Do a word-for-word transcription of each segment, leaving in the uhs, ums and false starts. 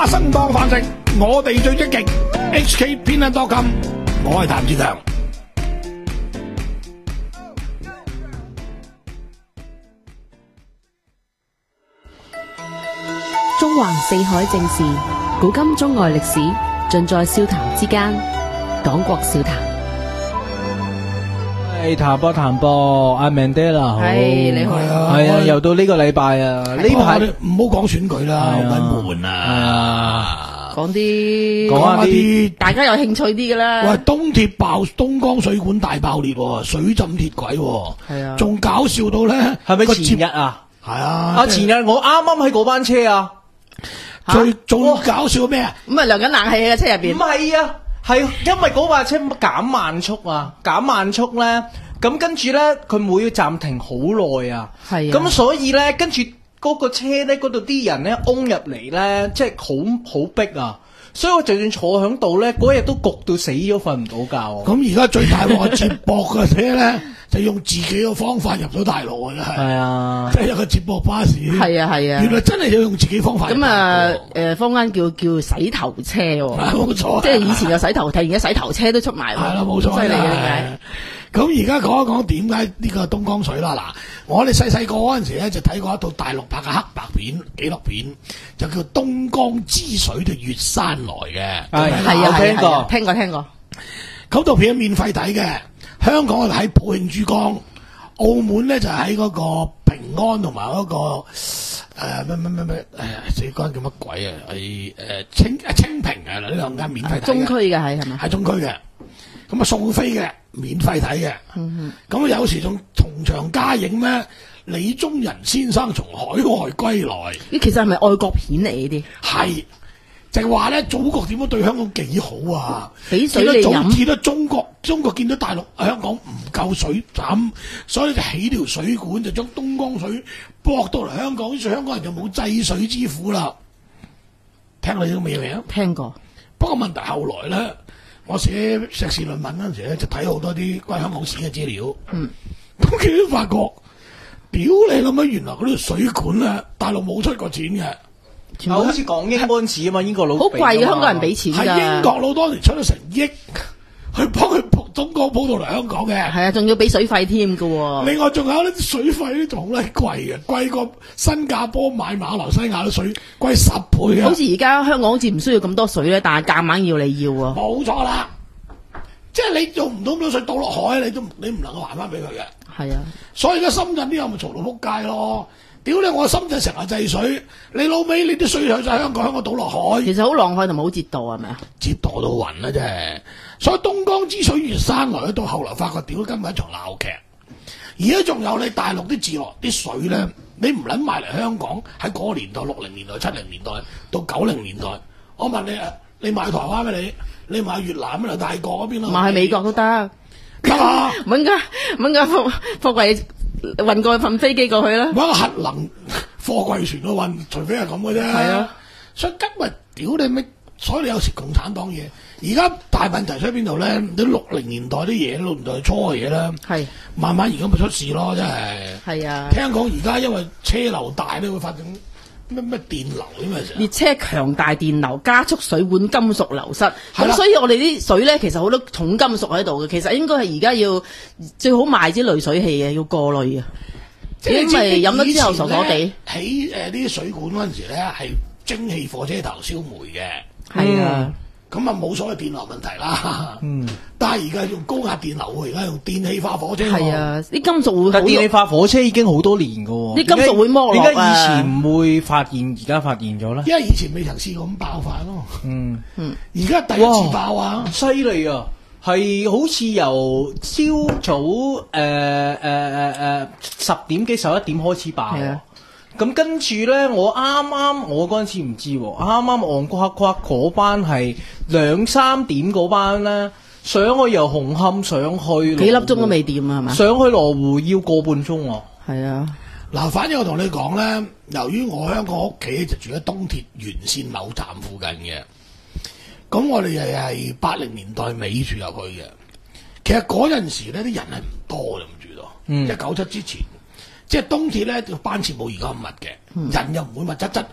生當飯食，我哋最積極。H K 偏袒多金，我係譚志強。 中環四海正事，古今中外歷史，盡在笑談之間。黨國笑談。 係談波談波，阿 Mandela 好， 係你好， 係啊，又到呢個禮拜啊，呢排唔好講選舉啦，好鬼悶啊， 講啲講下啲大家有興趣啲嘅啦。 喂，東鐵爆東江水管大爆裂，水浸鐵軌， 係啊， 仲搞笑到咧， 係咪前日啊？ 係啊， 啊前日我啱啱喺嗰班車啊， 最仲搞笑咩啊？ 咁啊涼緊冷氣喺個車入邊。 唔係啊，係因為嗰班車減慢速啊，減慢速咧，咁跟住咧佢每要暫停好耐啊， 係啊， 咁所以咧跟住嗰個車咧嗰度啲人咧擁入嚟咧，即係好好逼啊！所以我就算坐喺度咧，嗰日都焗到死咗，瞓唔到覺。 咁而家最大鑊接駁嘅車咧，就用自己嘅方法入咗大陸啊！真係， 係啊， 即係有個接駁巴士。 係啊係啊， 原來真係要用自己方法。 咁啊誒，坊間叫叫洗頭車喎， 冇錯， 即係以前有洗頭艇，而家洗頭車都出埋。 係啦，冇錯， 犀利嘅點解？ 咁而家講一講點解呢個東江水啦？嗱，我哋細細個嗰陣時咧就睇過一套大陸拍嘅黑白片紀錄片，就叫《東江之水就越山來》嘅。 係係啊， 聽過， 聽過，聽過。 嗰套片係免費睇嘅，香港係喺普慶珠江，澳門咧就喺嗰個平安同埋嗰個誒咩咩咩咩誒死關叫乜鬼啊？係誒清誒清平啊！呢兩間免費睇嘅。 中區嘅係係咪？ 係中區嘅，咁啊送飛嘅，免費睇嘅。 嗯咁有時仲同場加映咩？李宗仁先生從海外歸來， 呢其實係咪愛國片嚟呢啲？ 係就係話咧，祖國點樣對香港幾好啊！ 俾水見到你飲， 見到中國，中國見到大陸香港唔夠水飲，所以就起條水管，就將東江水駁到嚟香港，於是香港人就冇制水之苦啦。聽過呢個未未啊？ 聽過。 不過問題後來咧，我寫碩士論文嗰陣時咧，就睇好多啲關於香港史嘅資料。 嗯， 咁佢都發覺，屌你諗乜？原來嗰條水管咧，大陸冇出過錢嘅。 啊，好似港英嗰陣時啊嘛，英國佬好貴嘅，香港人俾錢㗎。 係英國佬當年出咗成億去幫佢撲東江鋪到嚟香港嘅。 係啊，仲要俾水費添㗎喎。 另外仲有呢啲水費咧，仲好鬼貴嘅，貴過新加坡買馬來西亞啲水貴十倍嘅。 好似而家香港好似唔需要咁多水咧，但係夾硬要你要啊。 冇錯啦，即係你用唔到咁多水倒落海，你都你唔能夠還翻俾佢嘅。 係啊， 所以而家深圳啲人咪嘈到撲街咯。屌你！我深圳成日制水，你老味你啲水去晒香港，香港倒落海， 其實好浪費同埋好折墮係咪啊？ 折墮到暈啦真係。所以東江之水越山來，到後來發覺屌根本一場鬧劇。而家仲有你大陸啲自來啲水咧，你唔撚賣嚟香港喺嗰個年代，六零年代、七零年代到九零年代，我問你啊，你買台灣咩你？你買越南咩？泰國嗰邊咯？ 買去美國都得， 得啊！ 揾架揾架貨貨櫃運過份飛機過去啦。 揾個核能貨櫃船去運，除非係咁嘅啫。 係啊， 所以今日屌你咩？所以你有時共產黨嘢，而家大問題出喺邊度咧？你六零年代啲嘢，六零年代初嘅嘢咧， 係慢慢而家咪出事咯，真係。 係啊， 聽講而家因為車流大咧，會發生咩咩電流咁啊！ 列車強大電流加速水管金屬流失， 係啦咁所以我哋啲水咧，其實好多重金屬喺度嘅。其實應該係而家要最好賣啲濾水器嘅，要過濾啊。 即係因為飲咗之後傻傻地。 起誒啲水管嗰陣時咧，係蒸汽火車頭燒煤嘅。 係啊， 咁啊冇所謂電流問題啦。 嗯， 但係而家用高壓電流喎，而家用電氣化火車喎。 係啊，啲金屬會好但電氣化火車已經好多年噶喎， 啲金屬會剝落啊點解以前唔會發現，而家發現咗咧？ 因為以前未曾試過咁爆發咯。 嗯嗯， 而家第一次爆啊！ 犀利啊！係好似由朝早誒誒誒誒十點幾十一點開始爆。 係啊。 咁跟住咧，我啱啱我嗰陣時唔知喎，啱啱戇瓜瓜嗰班係兩三點嗰班咧，上去由紅磡上去幾粒鐘都未掂啊，係嘛？ 上去羅湖要個半鐘喎。 係啊， 嗱，反正我同你講咧，由於我香港屋企就住喺東鐵沿線某站附近嘅，咁我哋又係八零年代尾住入去嘅。其實嗰陣時咧，啲人係唔多嘅，咁住到， 嗯， 一九七之前。即係東鐵咧，個班次冇而家咁密嘅， 嗯、 人又唔會密質質。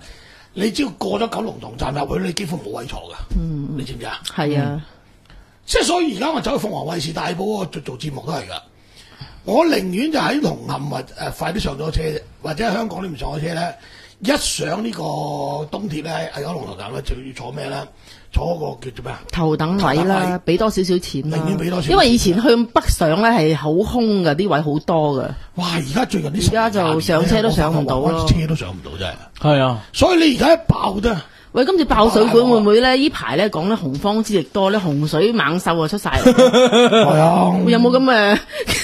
你只要過咗九龍塘站入去，你幾乎冇位坐噶。嗯，你知唔知啊？ 係啊， 即係所以而家我走去鳳凰衛視大埔做做節目都係噶。我寧願就喺紅磡或誒快啲上咗車，或者喺香港呢邊上咗車咧，一上呢個東鐵咧喺九龍塘站咧就要坐咩咧？坐嗰個叫做咩啊？ 頭等位啦，俾多少少錢啦。 寧願俾多少錢， 因為以前去北上咧係好空㗎，啲位好多㗎。 哇！而家最近啲而家就上車都上唔到咯， 車都上唔到真係。 係啊， 所以你而家一爆啫。 喂，今次爆水管會唔會咧？呢排咧講咧洪荒之力多咧，洪水猛獸啊出晒嚟。 係啊， 有冇咁嘅？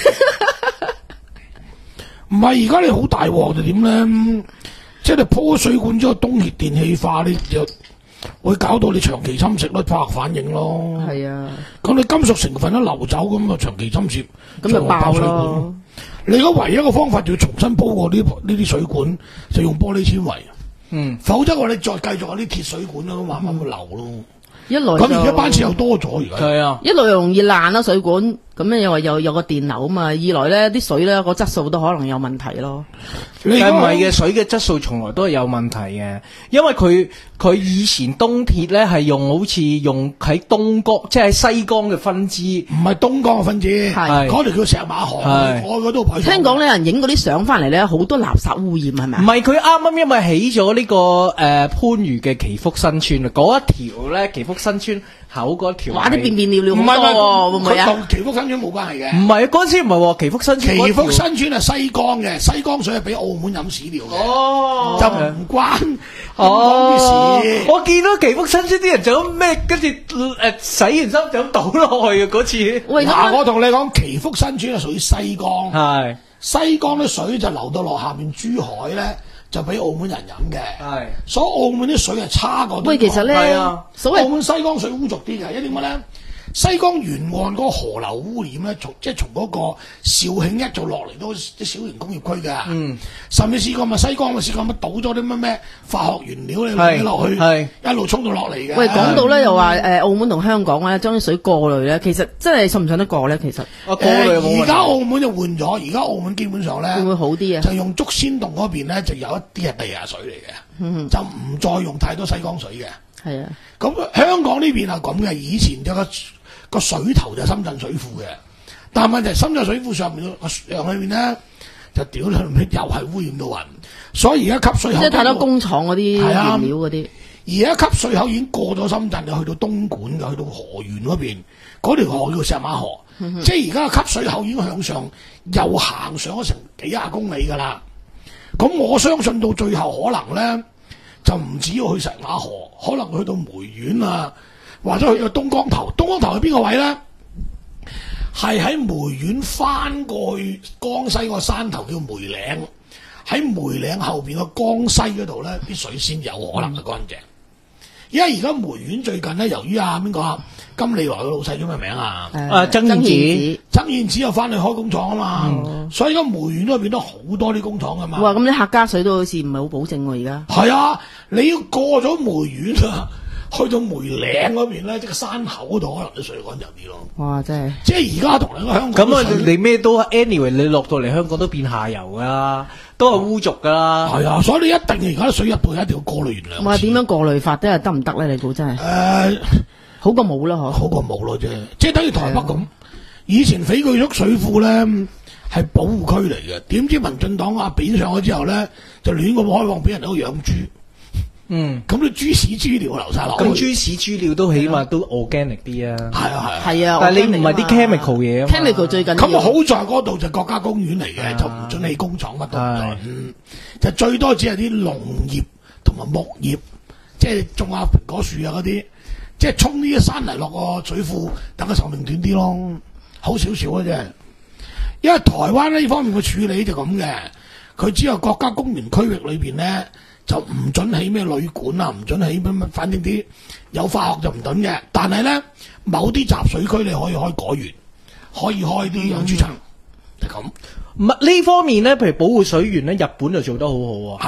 唔係而家你好大鑊就點咧？即係你鋪水管之後，東鐵電氣化，你就會搞到你長期侵蝕咯，化學反應咯。 係啊， 咁你金屬成分一流走咁啊，長期侵蝕， 咁就爆水咯。 管。你而家唯一嘅方法就要重新鋪過呢呢啲水管，就用玻璃纖維。 嗯， 否則我哋再繼續有啲鐵水管咯，慢慢會流咯。 一來咁而家班次又多咗，而家係啊， 一來又容易爛啦水管，咁咧又話又有個電流啊嘛。二來咧啲水咧個質素都可能有問題咯。 你但係唔係嘅，水嘅質素從來都係有問題嘅，因為佢佢以前東鐵咧係用好似用喺東江，即係喺西江嘅分支， 唔係東江嘅分支， 係嗰條叫石馬河， 係我嗰度排。 聽講咧人影嗰啲相翻嚟咧，好多垃圾污染係咪唔啊？ 係佢啱啱因為起咗呢、這個誒、呃、番禺嘅祈福新村啊，嗰一條咧祈福新村口嗰條， 哇！啲變變尿尿唔好多係喎，會唔會啊？ 佢同祈福新村冇關係嘅。 唔係嗰陣時唔係喎，祈福新村嗰條祈福新村係西江嘅，西江水係俾澳門飲屎尿嘅， 哦， 就唔關香港哦啲事。 我見到祈福新村啲人就咁咩，跟住誒洗完衫就咁倒落去嘅嗰次， 喂， 嗱， 咁我同你講，祈福新村係屬於西江， 係西江啲水就流到落下邊珠海咧，就俾澳門人飲嘅。 係所以澳門啲水係差過東江。 喂，其實係咧啊， 所謂澳門西江水污濁啲嘅，因為點解咧？西江沿岸嗰個河流污染咧，從即係從嗰個肇慶一做落嚟都啲小型工業區㗎。 嗯， 甚至試過咪西江咪試過乜倒咗啲乜咩化學原料你係落去， 係一路沖到落嚟嘅。 喂講到咧又話誒澳門同香港咧將啲水過濾咧，其實真係信唔信得過咧？其實啊過濾冇問題誒而家澳門就換咗，而家澳門基本上咧會唔會好啲啊？ 就用竹仙洞嗰邊咧就有一啲係地下水嚟嘅， 嗯就唔再用太多西江水嘅。 係啊， 咁香港呢邊係咁嘅，以前有個個水頭就係深圳水庫嘅，但係問題係深圳水庫上面個上裏面咧就屌你老味又係污染到暈，所以而家吸水口即係太多工廠嗰啲係啊原料嗰啲。 而家吸水口已經過咗深圳，就去到東莞嘅，去到河源嗰邊，嗰條河叫石馬河， 嗯、 即係而家吸水口已經向上，又行上咗成幾廿公里㗎啦。咁我相信到最後可能咧，就唔止要去石馬河，可能去到梅縣啊，或者去到東江頭。東江頭係邊個位咧？係喺梅縣翻過去江西個山頭叫梅嶺，喺梅嶺後邊個江西嗰度咧，啲水先有可能係乾淨。因為而家梅縣最近咧，由於啊邊個啊金利來嘅老細叫咩名啊？ 啊曾燕子， 曾燕子又翻去開工廠啊嘛， 嗯、 所以而家梅縣都變咗好多啲工廠噶嘛。 哇！咁啲客家水都好似唔係好保證喎，而家。 係啊，你要過咗梅縣啊，去到梅嶺嗰邊咧，即係山口嗰度，可能啲水乾淨啲咯。 哇！真係。 即係而家同你個香港咁啊，你咩都 anyway，你落到嚟香港都變下游噶啦，都係污濁噶啦。 係啊，所以你一定而家啲水入到一定要過濾完兩次。 哇！點樣過濾法都係得唔得咧？你估真係？ 誒、呃， 好過冇啦，嗬。 好過冇咯啫，即係等於台北咁。以前翡翠谷水庫咧係保護區嚟嘅，點知民進黨啊扁上咗之後咧，就亂咁開放俾人喺度養豬。 嗯， 咁啲豬屎豬尿流晒落去。 咁豬屎豬尿都起碼都 organic 啲啊。 係啊係啊。 係啊， 但係你唔係啲 chemical 嘢啊嘛。 chemical 最緊要。 咁啊好在嗰度就國家公園嚟嘅，就唔准起工廠乜都唔准，就最多只係啲農業同埋牧業，即係種下蘋果樹啊嗰啲，即係沖呢啲山泥落個水庫，等佢壽命短啲咯，好少少嘅啫。因為台灣呢方面嘅處理就咁嘅，佢只有國家公園區域裏邊咧。就唔准起咩旅館啊，唔准起乜乜，反正啲有化學就唔准嘅。但係咧，某啲集水區你可以開果園，可以開啲養豬場，就咁。 唔係呢方面咧，譬如保護水源咧，日本就做得好好啊。 係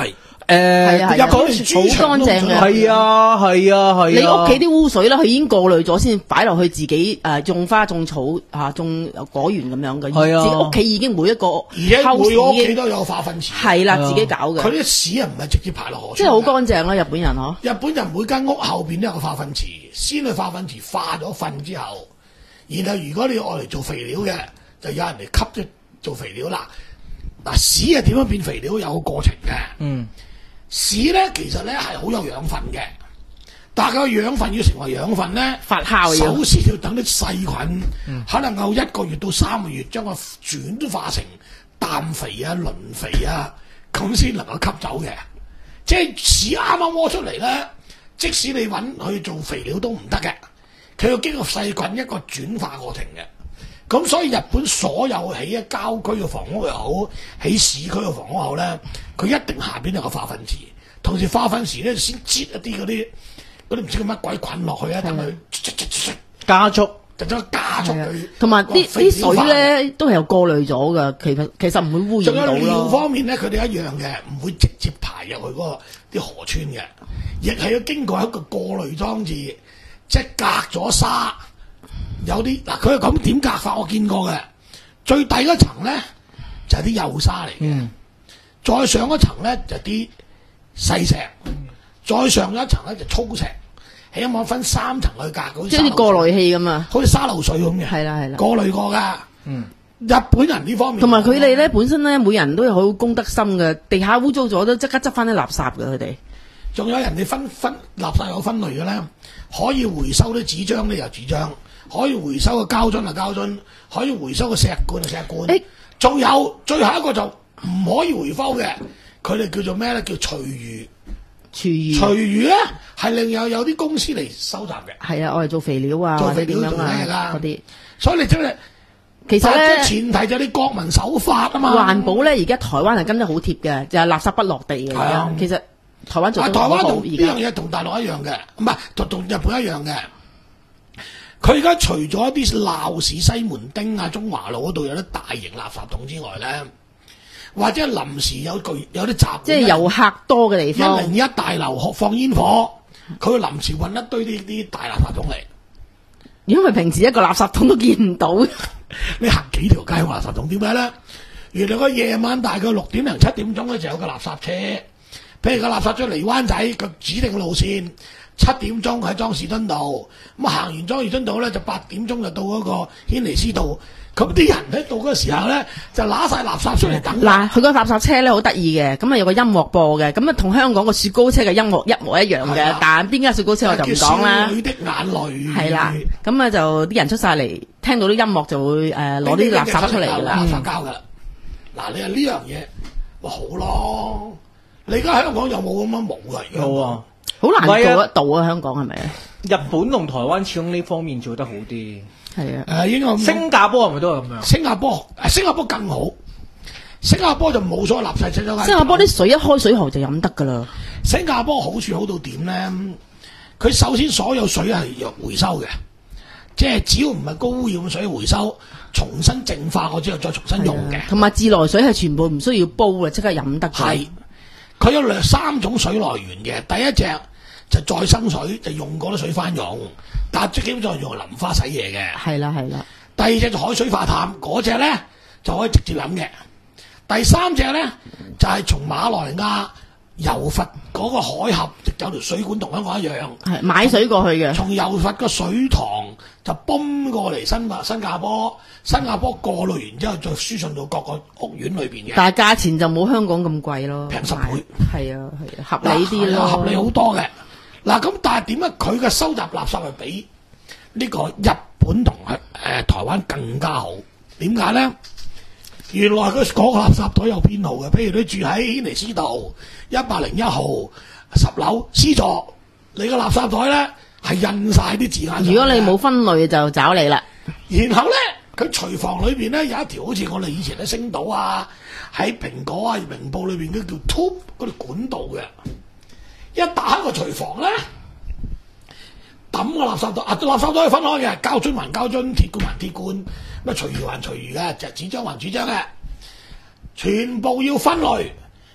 誒， 係啊日本連好豬腸都唔乾淨嘅準係啊係啊係啊， 你屋企啲污水咧，佢已經過濾咗先擺落去自己誒種花種草嚇種果園咁樣嘅， 係啊自己屋企已經每一個而且每個屋 house 已經企都有化糞池， 係啦， 係啊自己搞佢嘅， 啲屎啊唔係直接排落河， 即係好乾淨啦，日本人嗬。 日本人每間屋後邊都有個化糞池，先去化糞池化咗糞之後，然後如果你愛嚟做肥料嘅，就有人嚟吸咗做肥料啦。嗱，屎係點樣變肥料有個過程嘅。 嗯， 屎咧其實咧係好有養分嘅，但係個養分要成為養分咧， 發酵要首先要等啲細菌，可能夠一個月到三個月將佢轉化成氮肥啊、磷肥啊，咁先能夠吸走嘅。即係屎啱啱屙出嚟咧，即使你揾佢做肥料都唔得嘅，佢要經過細菌一個轉化過程嘅。咁所以日本所有起喺郊區嘅房屋又好，起市區嘅房屋好咧，佢一定下邊有個化糞池，同時化糞池咧先擠一啲嗰啲嗰啲唔知叫乜鬼菌落去啊，等佢加速。 就將佢加速佢。 同埋啲啲水咧， 咧都係有過濾咗噶，其實其實唔會污染到仲有尿咯。 方面咧，佢哋一樣嘅，唔會直接排入去嗰個啲河川嘅，亦係要經過一個過濾裝置，即係隔咗沙。有啲嗱，佢係咁點隔法，我見過嘅。最底嗰層咧就係啲幼沙嚟嘅， 嗯再上一層咧就啲細石，再上一層咧就粗石，起碼分三層去隔，好似即係啲過濾器咁啊， 好似沙漏水咁嘅。 係啦係啦。 過濾過㗎。 嗯， 日本人呢方面同埋佢哋咧本身咧，每人都有好公德心嘅，地下污糟咗都即刻執翻啲垃圾嘅佢哋。 仲有人哋分分垃圾有分類嘅咧，可以回收啲紙張咧有紙張，可以回收嘅膠樽啊膠樽，可以回收嘅石罐啊石罐。 誒仲有最後一個就唔可以回收嘅，佢哋叫做咩咧？叫廚餘。 廚餘廚餘咧係另有有啲公司嚟收集嘅， 係啊，我哋做肥料啊，或者做肥料點樣啊做咩㗎嗰啲。 所以你真係其實但係咧， 前提就係你國民守法啊嘛。 環保咧，而家台灣係跟得好貼嘅，就係垃圾不落地嘅。而家係啊其實台灣做啊！ 得好好， 台灣同呢而家樣嘢同大陸一樣嘅，唔係同同日本一樣嘅。佢而家除咗一啲鬧市西門町啊、中華路嗰度有啲大型垃圾桶之外咧，或者臨時有巨有啲集會， 即係遊客多嘅地一方。 零一大樓放煙火，佢會臨時運一堆呢啲大垃圾桶嚟。 因為平時一個垃圾桶都見唔到， 你行幾條街有垃圾桶？點解咧？原來個夜晚大概六點零七點鐘咧就有個垃圾車，譬如個垃圾車嚟灣仔個指定路線，七點鐘喺莊士敦道，咁行完莊士敦道咧就八點鐘就到嗰個軒尼詩道。咁啲人喺到嗰個時候咧就揦晒垃圾出嚟等。 嗱，佢個垃圾車咧好得意嘅，咁啊有個音樂播嘅，咁啊同香港個雪糕車嘅音樂一模一樣嘅係啊， 但邊間雪糕車我就唔講啦叫少。女的眼淚係啦，咁啊就啲人出晒嚟，聽到啲音樂就會誒攞啲垃圾出嚟㗎啦垃。圾膠㗎啦。嗱，你話呢樣嘢，哇好咯！你而家香港有冇咁樣冇㗎？而家有啊。 好難唔係啊做得到啊！香港係咪啊？ 日本同台灣始終呢方面做得好啲。 係啊， 誒應該咁講新加坡係咪都係咁樣？ 新加坡，誒新加坡更好。新加坡就冇所謂垃圾車咗。 新加坡啲水一開水喉就飲得㗎啦。 新加坡好處好到點咧？佢首先所有水係要回收嘅，即係只要唔係高污染嘅水回收，重新淨化過之後再重新用嘅。 同埋自來水係全部唔需要煲嘅，即刻飲得㗎。 係，佢有兩三種水來源嘅。第一隻就再生水，就用過啲水翻用，但係基本上用嚟淋花洗嘢嘅。 係啦係啦， 第二隻就海水化淡，嗰隻咧就可以直接飲嘅。第三隻咧就係、是、從馬來亞柔佛嗰個海峽有條水管同香港一樣， 係買水過去嘅。 從柔佛個水塘就泵過嚟新加新加坡，新加坡過濾完之後再輸送到各個屋苑裏邊嘅， 但係價錢就冇香港咁貴咯， 平十倍。 係啊係啊，合理啲咯， 係啊合理好多嘅。嗱咁，但係點解佢嘅收集垃圾係比呢個日本同誒、呃、台灣更加好？點解咧？原來佢嗰個垃圾袋有編號嘅，譬如你住喺軒尼詩道一百零一號十樓 C 座，你個垃圾袋咧係印晒啲字眼上去嘅。 如果你冇分類就找你啦。 然後咧，佢廚房裏邊咧有一條好似我哋以前喺星島啊、喺蘋果啊、明報裏邊嗰叫 tube 嗰條管道嘅。一打開個廚房咧，抌個垃圾袋，啊垃圾袋係分開嘅，膠樽還膠樽，鐵罐還鐵罐，乜廚餘還廚餘嘅，就紙張還紙張嘅，全部要分類。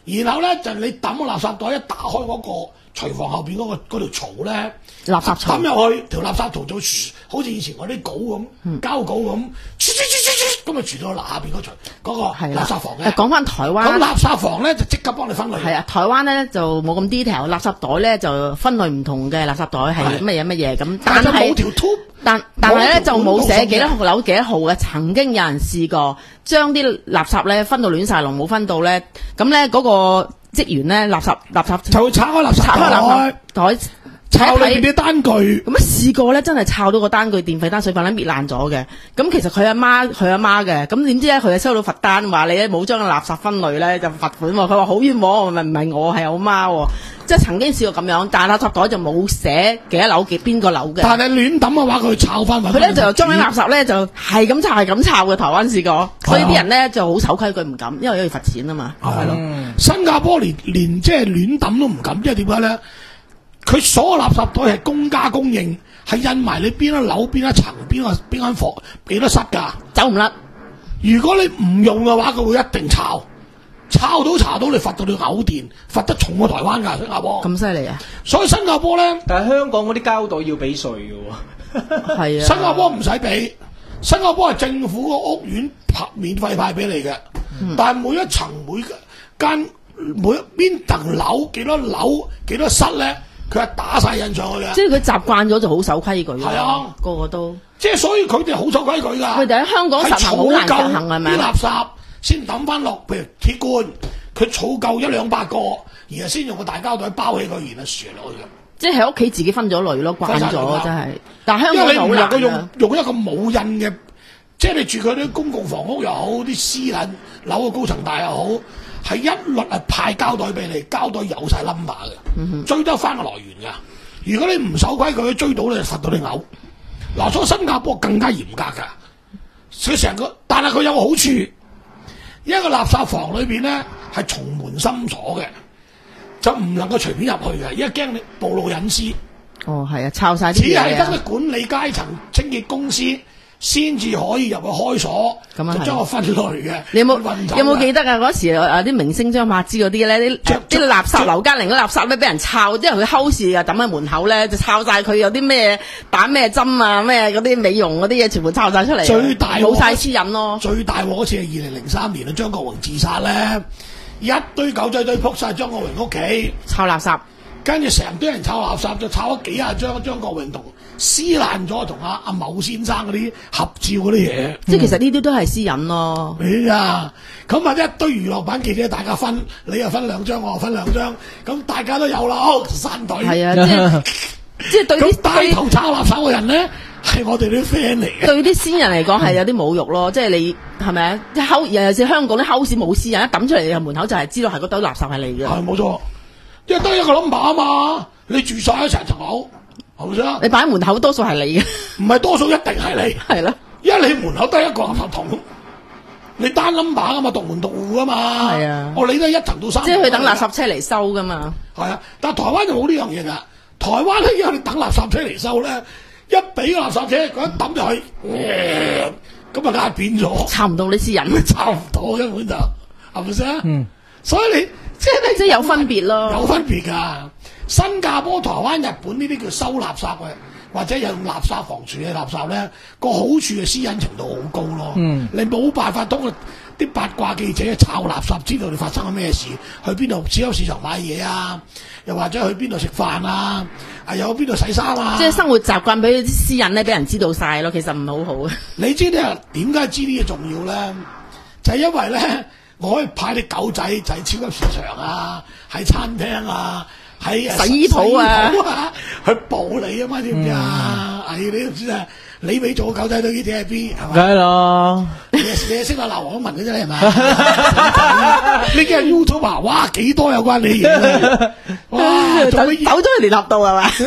然後咧就你抌個垃圾袋，一打開嗰個廚房後邊嗰、嗰個嗰條槽咧， 垃圾槽抌入去，條垃圾槽就好似以前嗰啲稿咁， 嗯膠稿咁，咁啊傳到嗱下邊嗰嗰個係啦垃圾房嘅。 誒講翻台灣， 咁垃圾房咧就即刻幫你分類。 係啊，台灣咧就冇咁 detail，垃圾袋咧就分類唔同嘅垃圾袋係乜嘢乜嘢咁，但但係冇係條 tube。 但但係咧冇條就冇寫幾多管道號樓幾多號嘅，曾經有人試過將啲垃圾咧分到亂晒龍，冇分到咧，咁咧嗰個職員咧垃圾垃圾就會拆開垃圾拆開垃圾袋， 袋。 抄裏邊啲單據。 咁啊試過咧，真係抄到個單據電費單水費咧搣爛咗嘅。咁其實佢阿媽佢阿媽嘅，咁點知咧佢收到罰單，話你咧冇將個垃圾分類咧就罰款喎。佢話好冤枉，咪唔係我係我媽喎。即係曾經試過咁樣，但係垃圾袋就冇寫幾多樓幾邊個樓嘅。 但係亂抌嘅話，佢抄翻佢咧就將啲垃圾咧就係咁抄係咁抄嘅。台灣試過，所以啲人咧就好守規矩唔敢，因為要罰錢啊嘛。 係咯，新加坡連連即係亂抌都唔敢，因為點解咧？佢所有垃圾袋係公家公認，係印埋你邊一樓、邊一層、邊個邊間房幾多室㗎， 走唔甩。 如果你唔用嘅話，佢會一定抄，抄到查到你罰到你嘔電，罰得重過台灣㗎新加坡。 咁犀利啊！ 所以新加坡咧， 但係香港嗰啲膠袋要俾稅嘅喎。 係啊， 新加坡唔使俾，新加坡係政府個屋苑派免費派俾你嘅， 嗯、 但係每一層每間每邊層樓幾多樓幾多室咧？佢係打晒印上去嘅， 即係佢習慣咗就好守規矩。 係啊， 個個都。 即係所以佢哋好守規矩㗎。 佢哋喺香港實行好難實行係咪？ 啲垃圾先抌翻落，譬如鐵罐，佢儲夠一兩百個，然後先用個大膠袋包起佢，然後旋落去嘅。 即係喺屋企自己分咗類咯，慣咗真係。但係香因為你唔港就好難能夠用啊。 用一個冇印嘅，即係你住佢啲公共房屋又好，啲私人樓嘅高層大又好。係一律係派膠袋俾你，膠袋有晒 number 嘅，嗯、追得翻個來源㗎。如果你唔守規矩，追到你就罰到你嘔。嗱，所以新加坡更加嚴格㗎。佢成個，但係佢有個好處，一個垃圾房裏邊咧係重門深鎖嘅，就唔能夠隨便入去嘅，因為驚你暴露隱私。 哦，係啊，抄晒啲只嘢啊係得個管理階層、清潔公司先至可以入去開鎖， 咁啊係就將我分類嘅。 你有冇運走有冇記得啊？嗰時啊啲明星張柏芝嗰啲咧，啲着啲垃圾劉嘉玲嗰啲垃圾咧，俾人抄，即係佢偷視啊，抌喺門口咧，就抄晒佢有啲咩打咩針啊，咩嗰啲美容嗰啲嘢，全部抄晒出嚟。 最大冇晒私隱咯。 最大鑊嗰次係二零零三年啊，張國榮自殺咧，一堆狗仔隊撲晒張國榮屋企， 抄垃圾。 跟住成堆人抄垃圾，就抄咗幾廿張張國榮同撕爛咗同阿阿某先生嗰啲合照嗰啲嘢。 即係其實呢啲都係私隱咯。 哎呀，咁啊一堆娛樂版記者大家分，你又分兩張，我又分兩張，咁大家都有啦，哦散隊。 係啊，即係即係對咁啲帶頭抄垃圾嘅人咧，係我哋啲 friend 嚟嘅。 對啲私人嚟講係有啲侮辱咯，即係你係咪啊？即係尤其是香港啲 house 冇私人，一抌出嚟門口就係知道係嗰堆垃圾係你嘅。 係冇錯。因為得一個 number 啊嘛，你住晒一成層樓，係咪先？ 你擺喺門口多數係你嘅， 唔係多數一定係你， 係咯。 因為你門口得一個垃圾桶，你單 number 啊嘛，獨門獨戶啊嘛。 係啊我理得一層到三層。 即係佢等垃圾車嚟收噶嘛。 係啊，但係台灣就冇呢樣嘢㗎。台灣咧，因為你等垃圾車嚟收咧，一俾個垃圾車佢一抌入去，咁啊壓扁咗， 抄唔到你私隱， 抄唔到根本就係咪先？嗯，所以你。即係你即係有分別咯， 有分別㗎。新加坡、台灣、日本呢啲叫收垃圾嘅，或者有用垃圾房處理垃圾咧，個好處嘅私隱程度好高咯。嗯，你冇辦法通過啲八卦記者抄垃圾，知道你發生咗咩事，去邊度超級市場買嘢啊，又或者去邊度食飯啊，啊有邊度洗衫啊。 即係生活習慣俾啲私隱咧，俾人知道晒咯，其實唔係好好嘅。 你知咧點解知呢嘢重要咧？就係、是、因為咧。我可以派啲狗仔就喺超級市場啊，喺餐廳啊，喺洗衣鋪啊， 啊去捕你啊嘛，知唔知啊？唉、嗯，你都唔知啊！你未做狗仔隊呢啲係邊係嘛？ 梗係啦， 你你係識阿劉廣文嘅啫，係咪？你今日 YouTube 啊，哇幾多有關你嘢哇！走走咗去聯合道係嘛？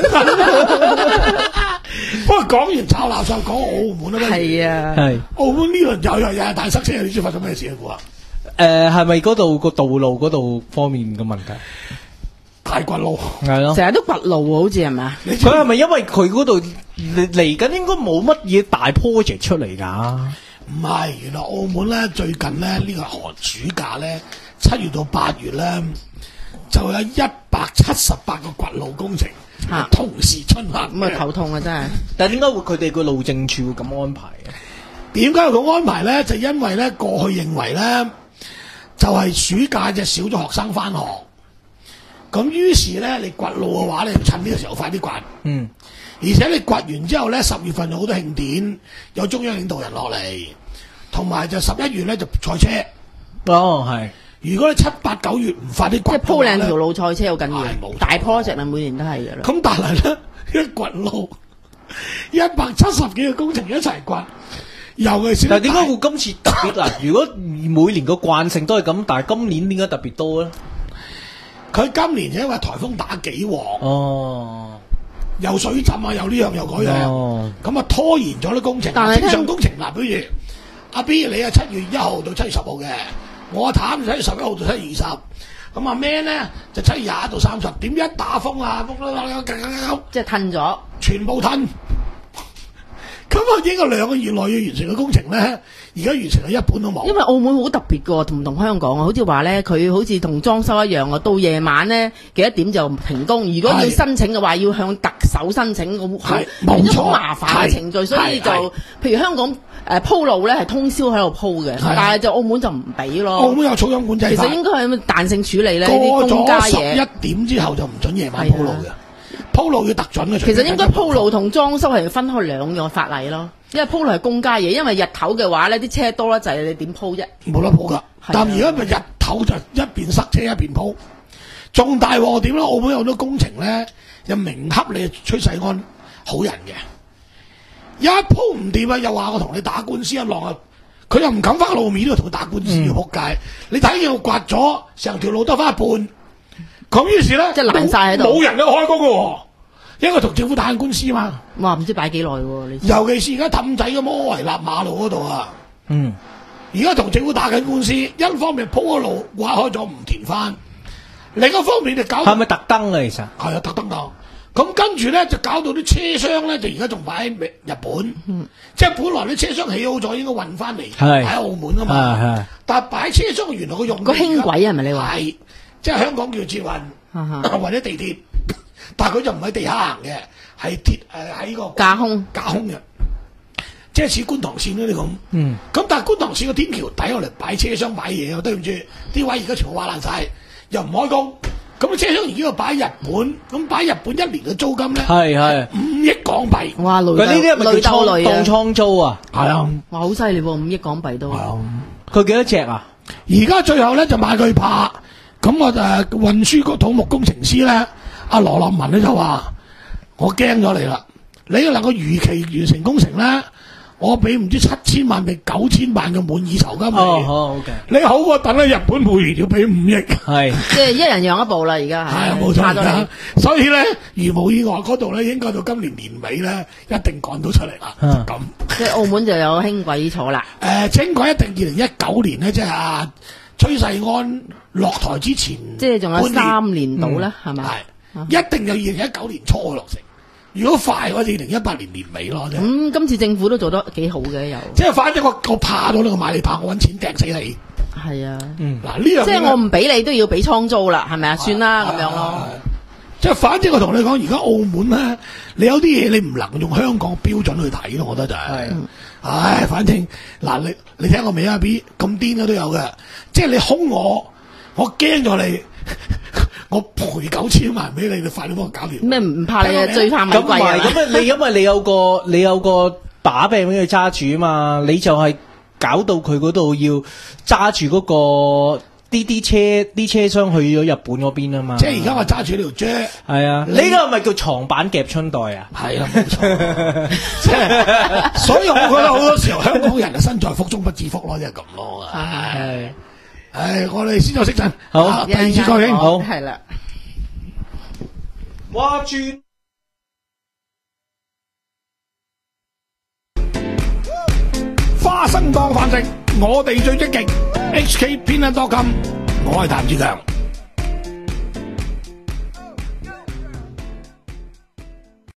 不過講完炒垃圾，講澳門啊， 係啊， 係澳門呢輪又又又係大塞車，你知發生咩事啊？估啊？ 誒，係咪嗰度個道路嗰度方面嘅問題？ 大掘路係咯， 成日都掘路好似係咪啊？ 佢係咪因為佢嗰度嚟嚟緊應該冇乜嘢大 project 出嚟㗎？ 唔係，原來澳門咧最近咧呢、呢個寒暑假咧七月到八月咧，就有一百七十八個掘路工程嚇同時進行咁啊頭痛啊真係。 但係點解會佢哋個路政處會咁安排嘅？ 點解要咁安排咧？就因為咧過去認為咧，就係、暑假就少咗學生翻學，咁於是咧你掘路嘅話咧，就趁呢個時候快啲掘。 嗯， 而且你掘完之後咧，十月份有好多慶典，有中央領導人落嚟，同埋就十一月咧就賽車。 哦係。 如果你七八九月唔快啲掘， 即係鋪靚條路賽車好緊係冇錯要，大 project 啊，每年都係嘅啦。 咁但係咧，一掘路一百七十幾個工程一齊掘，尤其是但係點解會今次特別嗱？如果每年個慣性都係咁，但係今年點解特別多咧？ 佢今年就因為颱風打幾鑊， 哦， 又水浸啊，又呢樣又嗰樣， 哦咁啊拖延咗啲工程。 但係正常工程嗱，比如阿 B 你係七月一號到七月十號嘅，我阿譚就七月十一號到七月二十，咁阿 Man 咧就七月廿一到三十。點一打風啊， 即係褪咗。 全部褪。咁啊，應該兩個月內要完成嘅工程咧，而家完成咗一半都冇。 因為澳門好特別嘅，同唔同香港啊？好似話咧，佢好似同裝修一樣啊，到夜晚咧幾多點就停工。如果要申請嘅話，要向特首申請，咁好變咗好麻煩嘅程序，所以就譬如香港誒鋪路咧係通宵喺度鋪嘅，但係就澳門就唔俾咯。 澳門有噪音管制法， 其實應該係彈性處理咧，呢過啲公家咗十嘢。 一點之後就唔准夜晚鋪路嘅，鋪路要特準嘅。 其實應該鋪路同裝修係分開兩樣法例咯。因為鋪路係公家嘢，因為日頭嘅話咧，啲車多啦就係你點鋪啫？ 冇得鋪㗎。但而家咪日頭就一邊塞車一邊鋪，仲大鑊點咧？澳門有好多工程咧，又明恰你崔世安好人嘅，一鋪唔掂啊，又話我同你打官司一浪啊，佢又唔敢翻路面，都同佢打官司要仆街。你睇見我刮咗成條路得翻一半，咁於是咧即係爛晒喺度， 冇人去開工嘅喎。因為同政府打緊官司嘛， 哇唔知擺幾耐喎你。 尤其是而家氹仔嘅摩圍立馬路嗰度啊， 嗯， 而家同政府打緊官司，一方面鋪個路挖開咗唔填翻，另一方面就搞係咪特登啊？其實係啊，特登㗎。咁跟住咧就搞到啲車廂咧，就而家仲擺喺日本， 嗯、 即係本來啲車廂起好咗，應該運翻嚟係喺澳門啊嘛。但係擺車廂原來佢用個輕軌係咪你話？ 係，即係香港叫捷運或者地鐵。但係佢就唔喺地下行嘅，係鐵誒喺個架空架空嘅，即係似觀塘線嗰啲咁。 嗯。 咁但係觀塘線個天橋底落嚟擺車廂擺嘢，對唔住，啲位而家全部挖爛晒，又唔開工。咁車廂而家又擺日本，咁擺日本一年嘅租金咧係係五億港幣。 哇！累佢呢啲係咪叫倉累啊當倉租啊？ 係啊， 哇！好犀利喎，五億港幣都。 佢幾多隻啊？ 而家最後咧就買佢怕，咁我誒運輸局土木工程師咧。阿羅立文咧就話：我驚咗你啦！你能夠如期完成工程咧，我俾唔知七千萬定九千萬嘅滿意酬金你。 哦，好 OK。 你好過等喺日本每年要俾五億。 係， 即係一人讓一步啦，而家係。 係冇錯而家，所以咧，如無意外嗰度咧，應該到今年年尾咧，一定趕到出嚟啦。就咁。 即係澳門就有輕軌坐啦。 誒，輕軌一定二零一九年咧，即係阿崔世安落台之前， 即係仲有三年到啦，係咪？ 係。一定有二零一九年初落成，如果快嘅話，二零一八年年尾咯。咁、 嗯、今次政府都做得幾好嘅，又即係反正我我怕到你個買你怕，我揾錢掟死你。 係啊， 嗯， 嗱呢樣即係我唔俾你都要俾倉租啦，係咪啊？算啦咁樣咯。 即係反正我同你講，而家澳門咧，你有啲嘢你唔能用香港標準去睇咯，我覺得就係、是。 嗯、 唉，反正嗱你你聽過未啊 B 咁癲嘅都有嘅，即係你兇我，我驚咗你。我賠九千萬俾你，你快啲幫我搞掂。咩唔怕你啊？最怕咪貴啊！ 咁咁你因為你有個你有個把柄俾佢揸住啊嘛，你就係搞到佢嗰度要揸住嗰個啲啲車啲車廂去咗日本嗰邊啊嘛。 即係而家我揸住呢條啫。係啊，呢個係咪叫床板夾春袋啊？ 係啦，冇錯。即係，所以我覺得好多時候香港人係身在福中不知福咯，即係咁咯。係。唉，我哋先再識陣，好，第二次再傾，好， 係啦。 哇轉花生當飯食，我哋最積極。H K 偏撚多金，我係譚志強。